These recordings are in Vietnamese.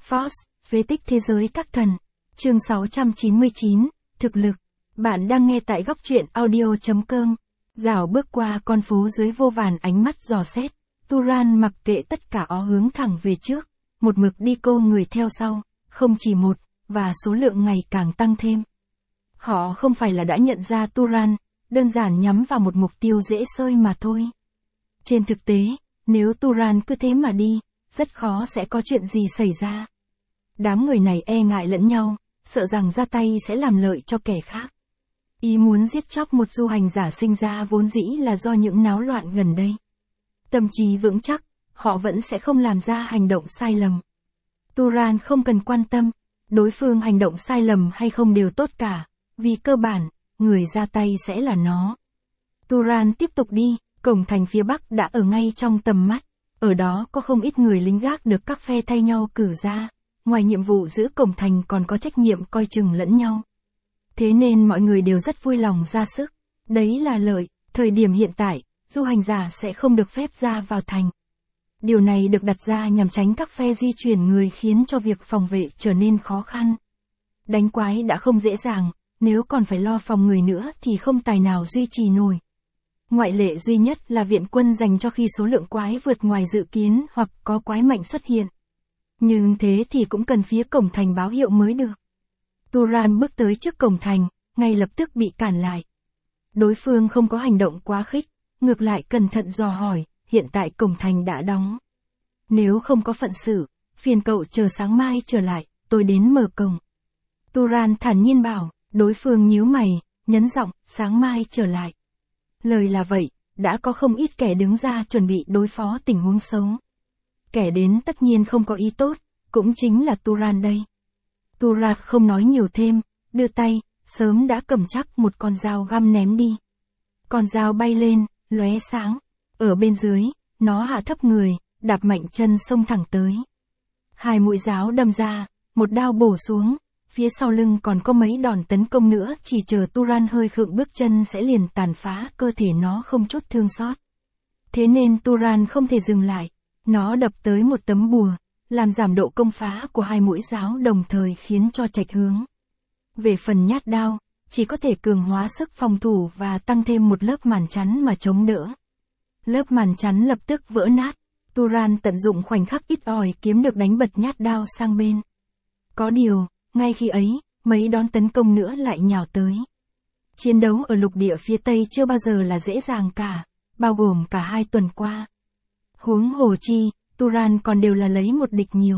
Force, phế tích thế giới các thần. Chương 699, thực lực. Bạn đang nghe tại góc truyện audio.com. Dạo bước qua con phố dưới vô vàn ánh mắt dò xét, Turan mặc kệ tất cả hướng thẳng về trước, một mực đi cô người theo sau, không chỉ một, và số lượng ngày càng tăng thêm. Họ không phải là đã nhận ra Turan, đơn giản nhắm vào một mục tiêu dễ xơi mà thôi. Trên thực tế, nếu Turan cứ thế mà đi, rất khó sẽ có chuyện gì xảy ra. Đám người này e ngại lẫn nhau, sợ rằng ra tay sẽ làm lợi cho kẻ khác. Ý muốn giết chóc một du hành giả sinh ra vốn dĩ là do những náo loạn gần đây. Tâm trí vững chắc, họ vẫn sẽ không làm ra hành động sai lầm. Turan không cần quan tâm, đối phương hành động sai lầm hay không đều tốt cả, vì cơ bản, người ra tay sẽ là nó. Turan tiếp tục đi, cổng thành phía bắc đã ở ngay trong tầm mắt, ở đó có không ít người lính gác được các phe thay nhau cử ra, ngoài nhiệm vụ giữ cổng thành còn có trách nhiệm coi chừng lẫn nhau. Thế nên mọi người đều rất vui lòng ra sức, đấy là lợi, thời điểm hiện tại, du hành giả sẽ không được phép ra vào thành. Điều này được đặt ra nhằm tránh các phe di chuyển người khiến cho việc phòng vệ trở nên khó khăn. Đánh quái đã không dễ dàng, nếu còn phải lo phòng người nữa thì không tài nào duy trì nổi. Ngoại lệ duy nhất là viện quân dành cho khi số lượng quái vượt ngoài dự kiến hoặc có quái mạnh xuất hiện. Nhưng thế thì cũng cần phía cổng thành báo hiệu mới được. Turan bước tới trước cổng thành, ngay lập tức bị cản lại. Đối phương không có hành động quá khích, ngược lại cẩn thận dò hỏi, hiện tại cổng thành đã đóng. Nếu không có phận sự, phiền cậu chờ sáng mai trở lại, tôi đến mở cổng. Turan thản nhiên bảo, đối phương nhíu mày, nhấn giọng, sáng mai trở lại. Lời là vậy, đã có không ít kẻ đứng ra chuẩn bị đối phó tình huống xấu. Kẻ đến tất nhiên không có ý tốt, cũng chính là Turan đây. Turan không nói nhiều thêm, đưa tay, sớm đã cầm chắc một con dao găm ném đi. Con dao bay lên, lóe sáng. Ở bên dưới, nó hạ thấp người, đạp mạnh chân xông thẳng tới. Hai mũi giáo đâm ra, một đao bổ xuống, phía sau lưng còn có mấy đòn tấn công nữa chỉ chờ Turan hơi khựng bước chân sẽ liền tàn phá cơ thể nó không chút thương xót. Thế nên Turan không thể dừng lại, nó đập tới một tấm bùa, làm giảm độ công phá của hai mũi giáo đồng thời khiến cho chệch hướng. Về phần nhát đao, chỉ có thể cường hóa sức phòng thủ và tăng thêm một lớp màn chắn mà chống đỡ. Lớp màn chắn lập tức vỡ nát, Turan tận dụng khoảnh khắc ít ỏi kiếm được đánh bật nhát đao sang bên. Có điều, ngay khi ấy, mấy đòn tấn công nữa lại nhào tới. Chiến đấu ở lục địa phía Tây chưa bao giờ là dễ dàng cả, bao gồm cả 2 tuần qua. Huống hồ chi, Turan còn đều là lấy một địch nhiều.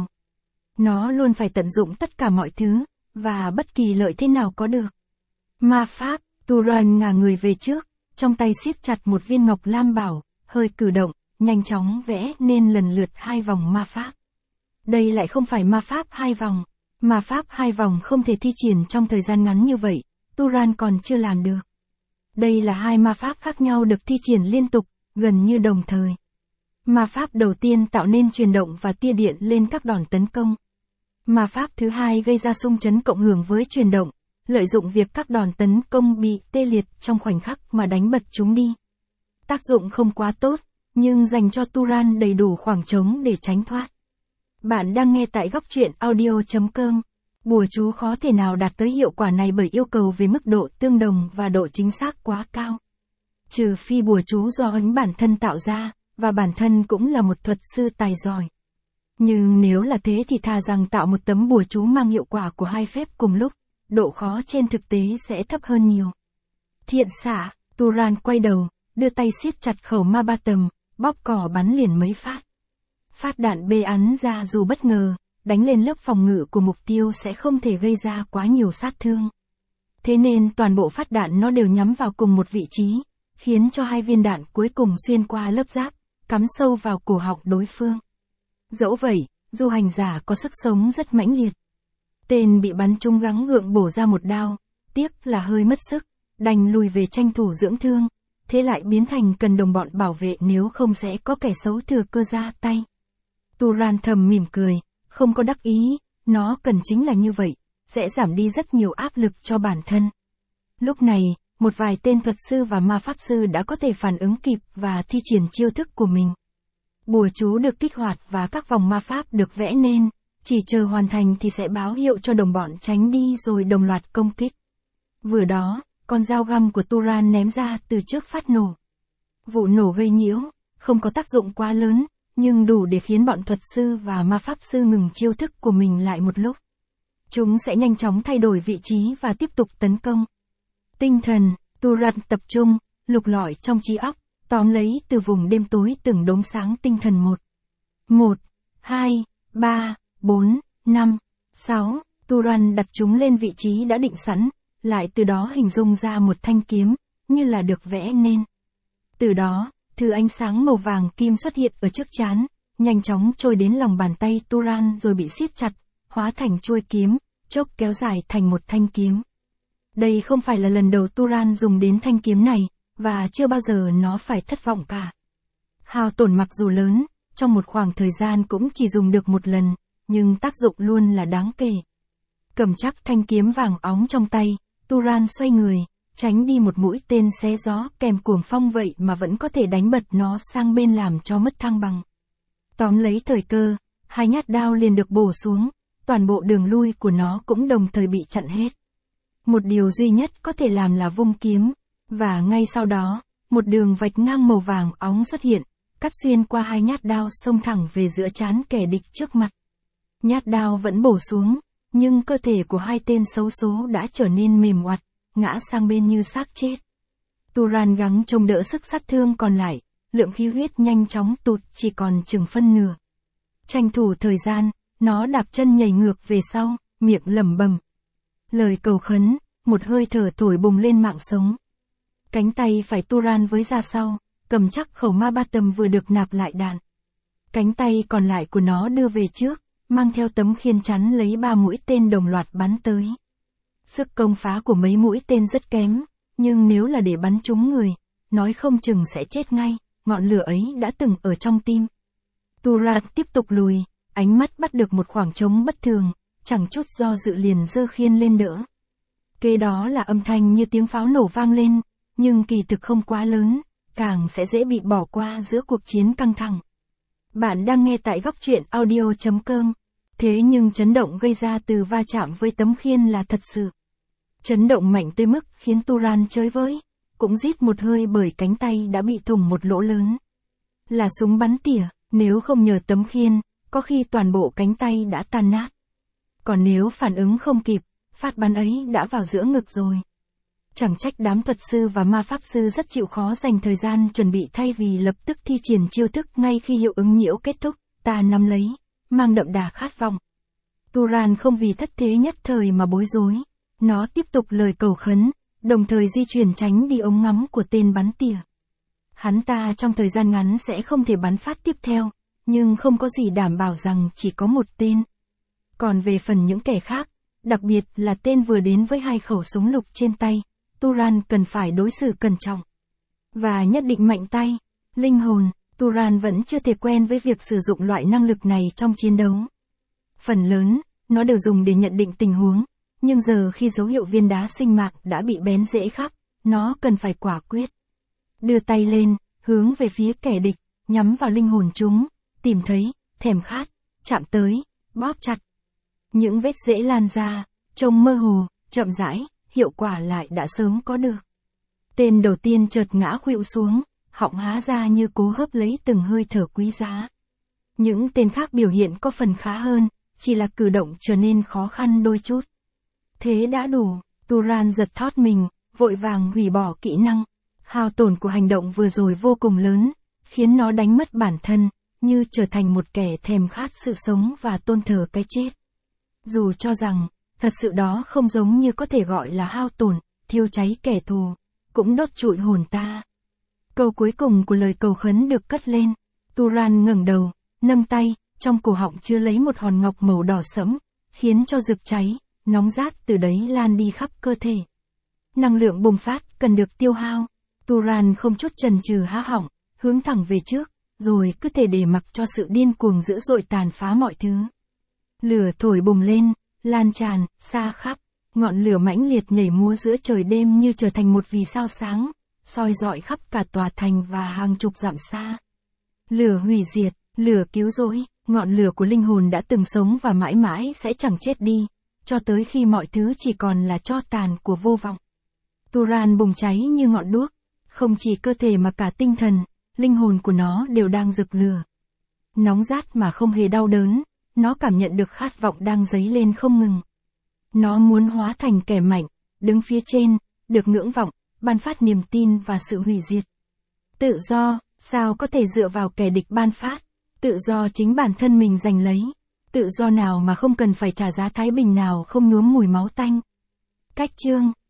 Nó luôn phải tận dụng tất cả mọi thứ, và bất kỳ lợi thế nào có được. Ma pháp, Turan ngả người về trước, trong tay siết chặt một viên ngọc lam bảo, hơi cử động, nhanh chóng vẽ nên lần lượt 2 vòng ma pháp. Đây lại không phải ma pháp 2 vòng. Ma pháp 2 vòng không thể thi triển trong thời gian ngắn như vậy, Turan còn chưa làm được. Đây là 2 ma pháp khác nhau được thi triển liên tục, gần như đồng thời. Ma pháp đầu tiên tạo nên truyền động và tia điện lên các đòn tấn công. Ma pháp thứ hai gây ra xung chấn cộng hưởng với truyền động, lợi dụng việc các đòn tấn công bị tê liệt trong khoảnh khắc mà đánh bật chúng đi. Tác dụng không quá tốt, nhưng dành cho Turan đầy đủ khoảng trống để tránh thoát. Bạn đang nghe tại góc truyện audio.com. Bùa chú khó thể nào đạt tới hiệu quả này bởi yêu cầu về mức độ tương đồng và độ chính xác quá cao. Trừ phi bùa chú do ấn bản thân tạo ra, và bản thân cũng là một thuật sư tài giỏi. Nhưng nếu là thế thì thà rằng tạo một tấm bùa chú mang hiệu quả của 2 phép cùng lúc, độ khó trên thực tế sẽ thấp hơn nhiều. Thiện xạ, Turan quay đầu, đưa tay siết chặt khẩu ma ba tầm, bóp cỏ bắn liền mấy phát. Phát đạn bê ắn ra dù bất ngờ, đánh lên lớp phòng ngự của mục tiêu sẽ không thể gây ra quá nhiều sát thương. Thế nên toàn bộ phát đạn nó đều nhắm vào cùng một vị trí, khiến cho 2 viên đạn cuối cùng xuyên qua lớp giáp, cắm sâu vào cổ họng đối phương. Dẫu vậy, du hành giả có sức sống rất mãnh liệt. Tên bị bắn trúng gắng gượng bổ ra một đao, tiếc là hơi mất sức, đành lùi về tranh thủ dưỡng thương, thế lại biến thành cần đồng bọn bảo vệ nếu không sẽ có kẻ xấu thừa cơ ra tay. Turan thầm mỉm cười, không có đắc ý, nó cần chính là như vậy, sẽ giảm đi rất nhiều áp lực cho bản thân. Lúc này, một vài tên thuật sư và ma pháp sư đã có thể phản ứng kịp và thi triển chiêu thức của mình. Bùa chú được kích hoạt và các vòng ma pháp được vẽ nên, Chỉ chờ hoàn thành thì sẽ báo hiệu cho đồng bọn tránh đi rồi đồng loạt công kích. Vừa đó, con dao găm của Turan ném ra từ trước phát nổ. Vụ nổ gây nhiễu, không có tác dụng quá lớn, nhưng đủ để khiến bọn thuật sư và ma pháp sư ngừng chiêu thức của mình lại một lúc. Chúng sẽ nhanh chóng thay đổi vị trí và tiếp tục tấn công. Tinh thần, Turan tập trung, lục lọi trong trí óc, tóm lấy từ vùng đêm tối từng đốm sáng tinh thần 1, 2, 3, 4, 5, 6, Turan đặt chúng lên vị trí đã định sẵn, lại từ đó hình dung ra một thanh kiếm, như là được vẽ nên. Từ đó, thứ ánh sáng màu vàng kim xuất hiện ở trước trán, nhanh chóng trôi đến lòng bàn tay Turan rồi bị siết chặt, hóa thành chuôi kiếm, chốc kéo dài thành một thanh kiếm. Đây không phải là lần đầu Turan dùng đến thanh kiếm này, và chưa bao giờ nó phải thất vọng cả. Hao tổn mặc dù lớn, trong một khoảng thời gian cũng chỉ dùng được một lần, nhưng tác dụng luôn là đáng kể. Cầm chắc thanh kiếm vàng óng trong tay, Turan xoay người, tránh đi một mũi tên xé gió kèm cuồng phong vậy mà vẫn có thể đánh bật nó sang bên làm cho mất thăng bằng. Tóm lấy thời cơ, hai nhát đao liền được bổ xuống, toàn bộ đường lui của nó cũng đồng thời bị chặn hết. Một điều duy nhất có thể làm là vung kiếm, và ngay sau đó, một đường vạch ngang màu vàng óng xuất hiện, cắt xuyên qua hai nhát đao xông thẳng về giữa trán kẻ địch trước mặt. Nhát đao vẫn bổ xuống, nhưng cơ thể của hai tên xấu số đã trở nên mềm oặt, ngã sang bên như xác chết. Turan gắng chống đỡ sức sát thương còn lại, lượng khí huyết nhanh chóng tụt chỉ còn chừng phân nửa. Tranh thủ thời gian, nó đạp chân nhảy ngược về sau, miệng lẩm bẩm lời cầu khấn, một hơi thở thổi bùng lên mạng sống. Cánh tay phải Turan với ra sau, cầm chắc khẩu ma ba tầm vừa được nạp lại đạn. Cánh tay còn lại của nó đưa về trước, mang theo tấm khiên chắn lấy 3 mũi tên đồng loạt bắn tới. Sức công phá của mấy mũi tên rất kém, nhưng nếu là để bắn trúng người, nói không chừng sẽ chết ngay, ngọn lửa ấy đã từng ở trong tim. Turan tiếp tục lùi, ánh mắt bắt được một khoảng trống bất thường, chẳng chút do dự liền giơ khiên lên đỡ. Kế đó là âm thanh như tiếng pháo nổ vang lên, nhưng kỳ thực không quá lớn, càng sẽ dễ bị bỏ qua giữa cuộc chiến căng thẳng. Bạn đang nghe tại góc truyện audio.com. Thế nhưng chấn động gây ra từ va chạm với tấm khiên là thật sự. Chấn động mạnh tới mức khiến Turan chới với, cũng rít một hơi bởi cánh tay đã bị thủng một lỗ lớn. Là súng bắn tỉa, nếu không nhờ tấm khiên, có khi toàn bộ cánh tay đã tan nát. Còn nếu phản ứng không kịp, phát bắn ấy đã vào giữa ngực rồi. Chẳng trách đám thuật sư và ma pháp sư rất chịu khó dành thời gian chuẩn bị thay vì lập tức thi triển chiêu thức ngay khi hiệu ứng nhiễu kết thúc, ta nắm lấy, mang đậm đà khát vọng. Turan không vì thất thế nhất thời mà bối rối, nó tiếp tục lời cầu khấn, đồng thời di chuyển tránh đi ống ngắm của tên bắn tỉa. Hắn ta trong thời gian ngắn sẽ không thể bắn phát tiếp theo, nhưng không có gì đảm bảo rằng chỉ có một tên. Còn về phần những kẻ khác, đặc biệt là tên vừa đến với 2 khẩu súng lục trên tay, Turan cần phải đối xử cẩn trọng. Và nhất định mạnh tay, linh hồn, Turan vẫn chưa thể quen với việc sử dụng loại năng lực này trong chiến đấu. Phần lớn, nó đều dùng để nhận định tình huống, nhưng giờ khi dấu hiệu viên đá sinh mạng đã bị bén rễ khắp, nó cần phải quả quyết. Đưa tay lên, hướng về phía kẻ địch, nhắm vào linh hồn chúng, tìm thấy, thèm khát, chạm tới, bóp chặt. Những vết rễ lan ra, trông mơ hồ, chậm rãi, hiệu quả lại đã sớm có được. Tên đầu tiên chợt ngã khuỵu xuống, họng há ra như cố hấp lấy từng hơi thở quý giá. Những tên khác biểu hiện có phần khá hơn, chỉ là cử động trở nên khó khăn đôi chút. Thế đã đủ, Turan giật thót mình, vội vàng hủy bỏ kỹ năng. Hao tổn của hành động vừa rồi vô cùng lớn, khiến nó đánh mất bản thân, như trở thành một kẻ thèm khát sự sống và tôn thờ cái chết. Dù cho rằng, thật sự đó không giống như có thể gọi là hao tổn, thiêu cháy kẻ thù, cũng đốt trụi hồn ta. Câu cuối cùng của lời cầu khấn được cất lên, Turan ngẩng đầu, nâng tay, trong cổ họng chứa lấy một hòn ngọc màu đỏ sẫm, khiến cho rực cháy, nóng rát từ đấy lan đi khắp cơ thể. Năng lượng bùng phát cần được tiêu hao, Turan không chút chần chừ há họng, hướng thẳng về trước, rồi cứ thể để mặc cho sự điên cuồng dữ dội tàn phá mọi thứ. Lửa thổi bùng lên, lan tràn, xa khắp, ngọn lửa mãnh liệt nhảy múa giữa trời đêm như trở thành một vì sao sáng, soi rọi khắp cả tòa thành và hàng chục dặm xa. Lửa hủy diệt, Lửa cứu rỗi, ngọn lửa của linh hồn đã từng sống và mãi mãi sẽ chẳng chết đi, cho tới khi mọi thứ chỉ còn là tro tàn của vô vọng. Turan bùng cháy như ngọn đuốc, không chỉ cơ thể mà cả tinh thần, linh hồn của nó đều đang rực lửa. Nóng rát mà không hề đau đớn, nó cảm nhận được khát vọng đang dấy lên không ngừng. Nó muốn hóa thành kẻ mạnh, đứng phía trên, được ngưỡng vọng, ban phát niềm tin và sự hủy diệt. Tự do, sao có thể dựa vào kẻ địch ban phát? Tự do chính bản thân mình giành lấy. Tự do nào mà không cần phải trả giá thái bình nào không nhuốm mùi máu tanh. Cách chương